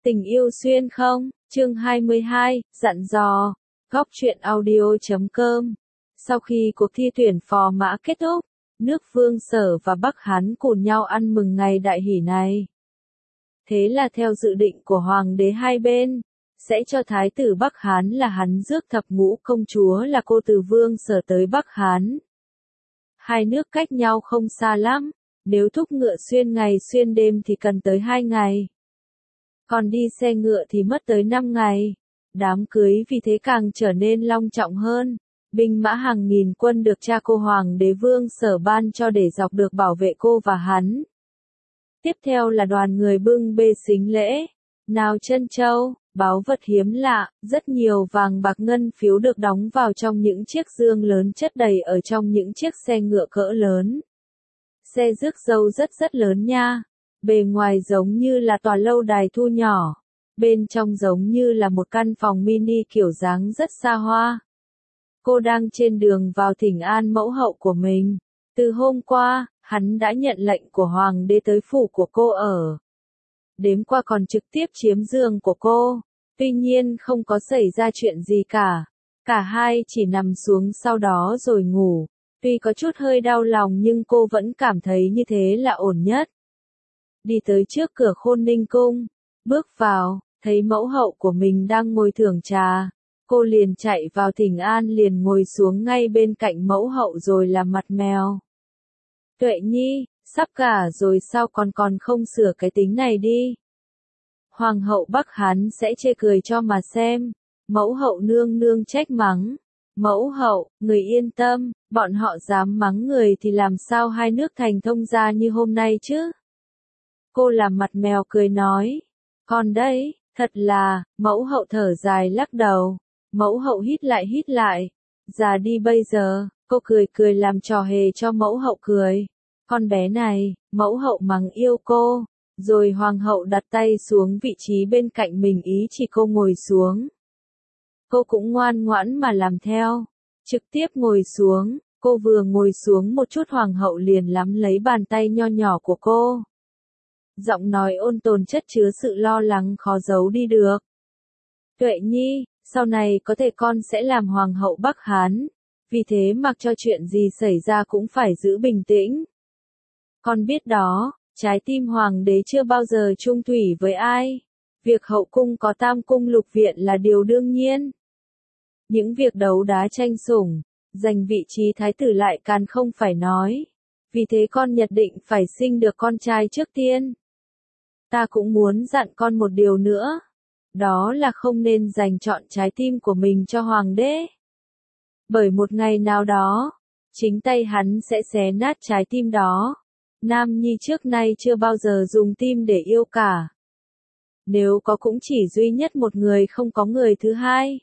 Tình yêu xuyên không? Chương 22, dặn dò. Góc truyện audio.com. Sau khi cuộc thi tuyển phò mã kết thúc, nước Vương Sở và Bắc Hán cùng nhau ăn mừng ngày đại hỷ này. Thế là theo dự định của hoàng đế hai bên, sẽ cho thái tử Bắc Hán là hắn rước thập ngũ công chúa là cô từ Vương Sở tới Bắc Hán. Hai nước cách nhau không xa lắm, nếu thúc ngựa xuyên ngày xuyên đêm thì cần tới 2 ngày. Còn đi xe ngựa thì mất tới 5 ngày. Đám cưới vì thế càng trở nên long trọng hơn. Binh mã hàng nghìn quân được cha cô hoàng đế Vương Sở ban cho để dọc được bảo vệ cô và hắn. Tiếp theo là đoàn người bưng bê xính lễ, nào trân châu, báu vật hiếm lạ, rất nhiều vàng bạc ngân phiếu được đóng vào trong những chiếc dương lớn chất đầy ở trong những chiếc xe ngựa cỡ lớn. Xe rước dâu rất lớn nha. Bề ngoài giống như là tòa lâu đài thu nhỏ, bên trong giống như là một căn phòng mini kiểu dáng rất xa hoa. Cô đang trên đường vào thỉnh an mẫu hậu của mình. Từ hôm qua, hắn đã nhận lệnh của hoàng đế tới phủ của cô ở. Đêm qua còn trực tiếp chiếm giường của cô, tuy nhiên không có xảy ra chuyện gì cả. Cả hai chỉ nằm xuống sau đó rồi ngủ. Tuy có chút hơi đau lòng nhưng cô vẫn cảm thấy như thế là ổn nhất. Đi tới trước cửa Khôn Ninh cung, bước vào, thấy mẫu hậu của mình đang ngồi thưởng trà. Cô liền chạy vào thỉnh an liền ngồi xuống ngay bên cạnh mẫu hậu rồi làm mặt mèo. Tuệ Nhi, sắp cả rồi sao còn không sửa cái tính này đi. Hoàng hậu Bắc Hán sẽ chê cười cho mà xem. Mẫu hậu nương nương trách mắng. Mẫu hậu, người yên tâm, bọn họ dám mắng người thì làm sao hai nước thành thông gia như hôm nay chứ? Cô làm mặt mèo cười nói. Còn đây, thật là, mẫu hậu thở dài lắc đầu. Mẫu hậu hít lại. Già đi bây giờ, cô cười làm trò hề cho mẫu hậu cười. Con bé này, mẫu hậu mắng yêu cô. Rồi hoàng hậu đặt tay xuống vị trí bên cạnh mình ý chỉ cô ngồi xuống. Cô cũng ngoan ngoãn mà làm theo. Trực tiếp ngồi xuống, cô vừa ngồi xuống một chút hoàng hậu liền nắm lấy bàn tay nho nhỏ của cô. Giọng nói ôn tồn chất chứa sự lo lắng khó giấu đi được. Tuệ Nhi, sau này có thể con sẽ làm hoàng hậu Bắc Hán, vì thế mặc cho chuyện gì xảy ra cũng phải giữ bình tĩnh. Con biết đó, trái tim hoàng đế chưa bao giờ chung thủy với ai. Việc hậu cung có tam cung lục viện là điều đương nhiên. Những việc đấu đá tranh sủng, giành vị trí thái tử lại càng không phải nói. Vì thế con nhất định phải sinh được con trai trước tiên. Ta cũng muốn dặn con một điều nữa. Đó là không nên dành trọn trái tim của mình cho hoàng đế. Bởi một ngày nào đó, chính tay hắn sẽ xé nát trái tim đó. Nam nhi trước nay chưa bao giờ dùng tim để yêu cả. Nếu có cũng chỉ duy nhất một người không có người thứ hai.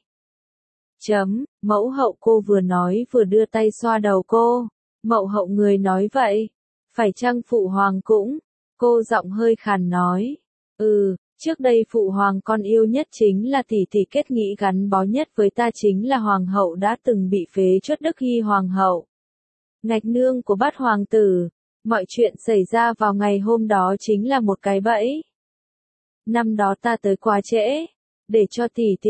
Mẫu hậu cô vừa nói vừa đưa tay xoa đầu cô. Mẫu hậu người nói vậy. Phải chăng phụ hoàng cũng? Cô giọng hơi khàn nói. Trước đây phụ hoàng con yêu nhất chính là tỷ tỷ kết nghĩa gắn bó nhất với ta chính là hoàng hậu đã từng bị phế truất Đức Hy hoàng hậu. Ngạch nương của bát hoàng tử. Mọi chuyện xảy ra vào ngày hôm đó chính là một cái bẫy. Năm đó ta tới quá trễ. Để cho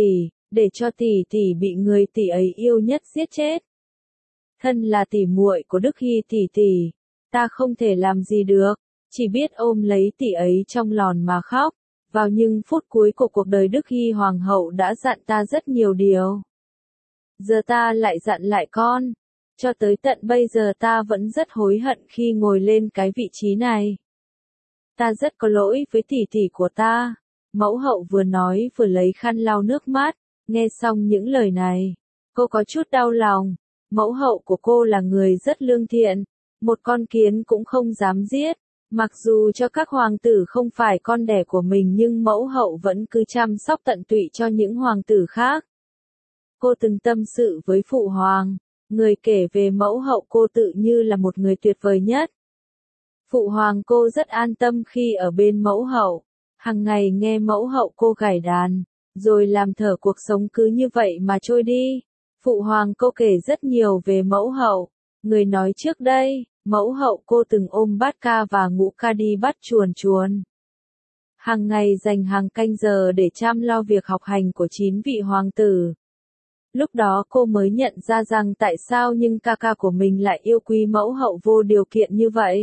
tỷ tỷ bị người tỷ ấy yêu nhất giết chết. Thân là tỷ muội của Đức Hy tỷ tỷ. Ta không thể làm gì được. Chỉ biết ôm lấy tỷ ấy trong lòn mà khóc. Vào những phút cuối của cuộc đời Đức Hy hoàng hậu đã dặn ta rất nhiều điều. Giờ ta lại dặn lại con. Cho tới tận bây giờ ta vẫn rất hối hận khi ngồi lên cái vị trí này. Ta rất có lỗi với tỷ tỷ của ta. Mẫu hậu vừa nói vừa lấy khăn lau nước mắt. Nghe xong những lời này, cô có chút đau lòng. Mẫu hậu của cô là người rất lương thiện. Một con kiến cũng không dám giết. Mặc dù cho các hoàng tử không phải con đẻ của mình nhưng mẫu hậu vẫn cứ chăm sóc tận tụy cho những hoàng tử khác. Cô từng tâm sự với phụ hoàng. Người kể về mẫu hậu cô tự như là một người tuyệt vời nhất. Phụ hoàng cô rất an tâm khi ở bên mẫu hậu. Hằng ngày nghe mẫu hậu cô gảy đàn, rồi làm thở cuộc sống cứ như vậy mà trôi đi. Phụ hoàng cô kể rất nhiều về mẫu hậu. Người nói trước đây, mẫu hậu cô từng ôm bát ca và ngũ ca đi bắt chuồn chuồn. hàng ngày dành hàng canh giờ để chăm lo việc học hành của 9 vị hoàng tử. Lúc đó cô mới nhận ra rằng tại sao nhưng ca ca của mình lại yêu quý mẫu hậu vô điều kiện như vậy.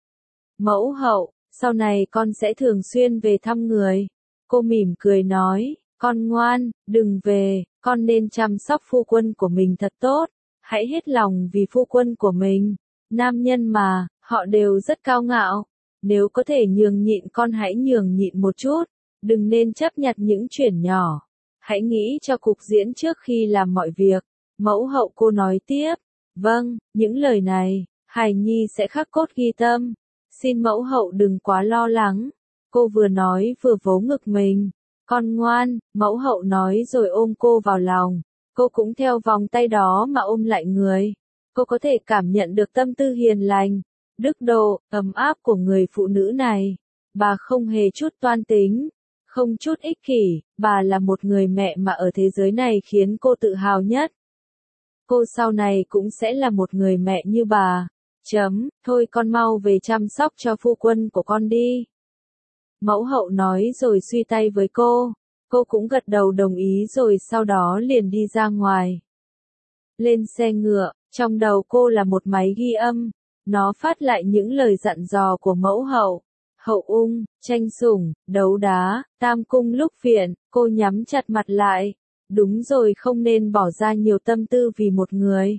Mẫu hậu, sau này con sẽ thường xuyên về thăm người. Cô mỉm cười nói, con ngoan, đừng về, con nên chăm sóc phu quân của mình thật tốt. Hãy hết lòng vì phu quân của mình. Nam nhân mà, họ đều rất cao ngạo. Nếu có thể nhường nhịn con hãy nhường nhịn một chút. Đừng nên chấp nhặt những chuyện nhỏ. Hãy nghĩ cho cục diễn trước khi làm mọi việc. Mẫu hậu cô nói tiếp. Vâng, những lời này, hài nhi sẽ khắc cốt ghi tâm. Xin mẫu hậu đừng quá lo lắng. Cô vừa nói vừa vỗ ngực mình. Con ngoan, mẫu hậu nói rồi ôm cô vào lòng. Cô cũng theo vòng tay đó mà ôm lại người. Cô có thể cảm nhận được tâm tư hiền lành, đức độ, ấm áp của người phụ nữ này. Bà không hề chút toan tính, không chút ích kỷ, bà là một người mẹ mà ở thế giới này khiến cô tự hào nhất. Cô sau này cũng sẽ là một người mẹ như bà. Thôi con mau về chăm sóc cho phu quân của con đi. Mẫu hậu nói rồi suy tay với cô. Cô cũng gật đầu đồng ý rồi sau đó liền đi ra ngoài. Lên xe ngựa, trong đầu cô là một máy ghi âm. Nó phát lại những lời dặn dò của mẫu hậu. Hậu ung, tranh sủng, đấu đá, tam cung lúc viện, cô nhắm chặt mặt lại. Đúng rồi, không nên bỏ ra nhiều tâm tư vì một người.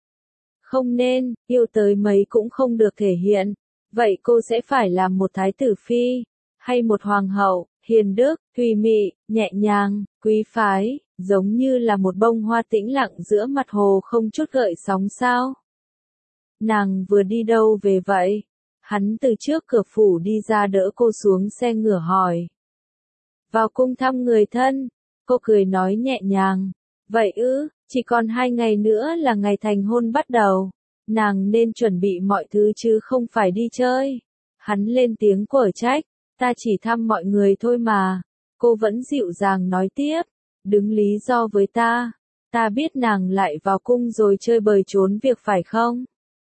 Không nên, yêu tới mấy cũng không được thể hiện. Vậy cô sẽ phải làm một thái tử phi, hay một hoàng hậu, hiền đức, thùy mị, nhẹ nhàng, quý phái, giống như là một bông hoa tĩnh lặng giữa mặt hồ không chút gợn sóng sao? Nàng vừa đi đâu về vậy? Hắn từ trước cửa phủ đi ra đỡ cô xuống xe ngựa hỏi. Vào cung thăm người thân, cô cười nói nhẹ nhàng. Vậy ư, chỉ còn 2 ngày nữa là ngày thành hôn bắt đầu. Nàng nên chuẩn bị mọi thứ chứ không phải đi chơi. Hắn lên tiếng quở trách. Ta chỉ thăm mọi người thôi mà. Cô vẫn dịu dàng nói tiếp. Đứng lý do với ta. Ta biết nàng lại vào cung rồi chơi bời trốn việc phải không?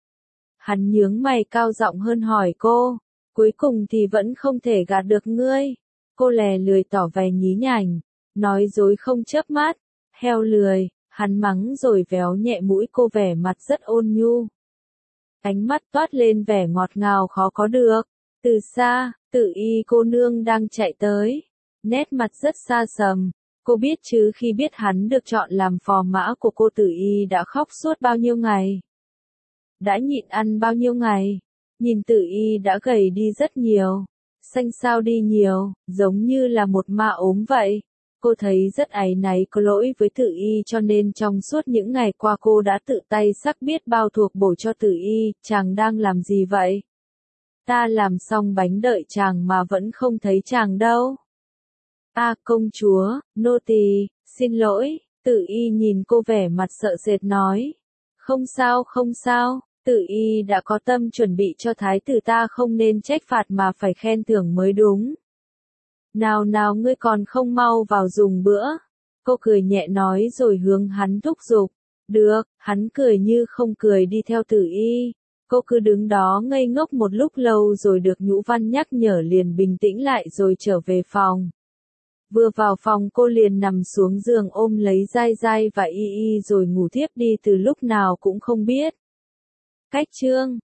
Hắn nhướng mày cao giọng hơn hỏi cô. Cuối cùng thì vẫn không thể gạt được ngươi. Cô lè lười tỏ vẻ nhí nhảnh. Nói dối không chớp mắt. Heo lười. Hắn mắng rồi véo nhẹ mũi cô, vẻ mặt rất ôn nhu. Ánh mắt toát lên vẻ ngọt ngào khó có được. Từ xa, Tử Y cô nương đang chạy tới. Nét mặt rất xa sầm. Cô biết chứ, khi biết hắn được chọn làm phò mã của cô, Tử Y đã khóc suốt bao nhiêu ngày. Đã nhịn ăn bao nhiêu ngày. Nhìn Tử Y đã gầy đi rất nhiều. Xanh xao đi nhiều, giống như là một ma ốm vậy. Cô thấy rất áy náy, có lỗi với Tử Y, cho nên trong suốt những ngày qua cô đã tự tay sắc biết bao thuốc bổ cho Tử Y. Chàng đang làm gì vậy? Ta làm xong bánh đợi chàng mà vẫn không thấy chàng đâu. Công chúa, nô tỳ, xin lỗi. Tử Y nhìn cô vẻ mặt sợ sệt nói. Không sao, không sao. Tử Y đã có tâm chuẩn bị cho thái tử, ta không nên trách phạt mà phải khen thưởng mới đúng. Nào nào, ngươi còn không mau vào dùng bữa. Cô cười nhẹ nói rồi hướng hắn thúc giục. Được, hắn cười như không cười đi theo Tử Y. Cô cứ đứng đó ngây ngốc một lúc lâu rồi được Nhũ Văn nhắc nhở liền bình tĩnh lại rồi trở về phòng. Vừa vào phòng cô liền nằm xuống giường ôm lấy Giai Giai và Y Y rồi ngủ thiếp đi từ lúc nào cũng không biết. Cách chương